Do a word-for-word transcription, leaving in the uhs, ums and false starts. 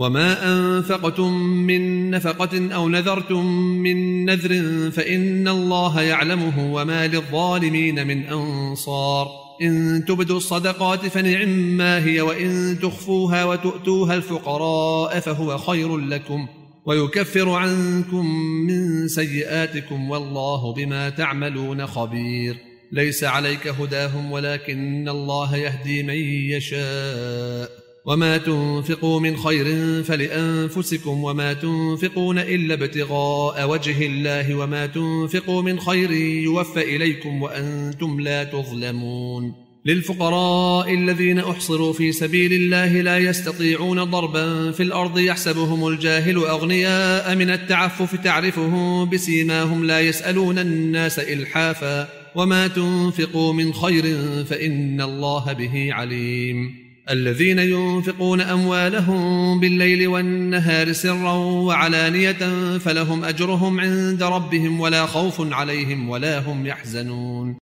وما أنفقتم من نفقة أو نذرتم من نذر فإن الله يعلمه وما للظالمين من أنصار. إن تبدوا الصدقات فنعما هي وإن تخفوها وتؤتوها الفقراء فهو خير لكم ويكفر عنكم من سيئاتكم والله بما تعملون خبير. ليس عليك هداهم ولكن الله يهدي من يشاء وما تنفقوا من خير فلأنفسكم وما تنفقون إلا ابتغاء وجه الله وما تنفقوا من خير يوفى إليكم وأنتم لا تظلمون. للفقراء الذين أحصروا في سبيل الله لا يستطيعون ضربا في الأرض يحسبهم الجاهل أغنياء من التعفف تعرفهم بسيماهم لا يسألون الناس إلحافا وما تنفقوا من خير فإن الله به عليم. الذين ينفقون أموالهم بالليل والنهار سرا وعلانية فلهم أجرهم عند ربهم ولا خوف عليهم ولا هم يحزنون.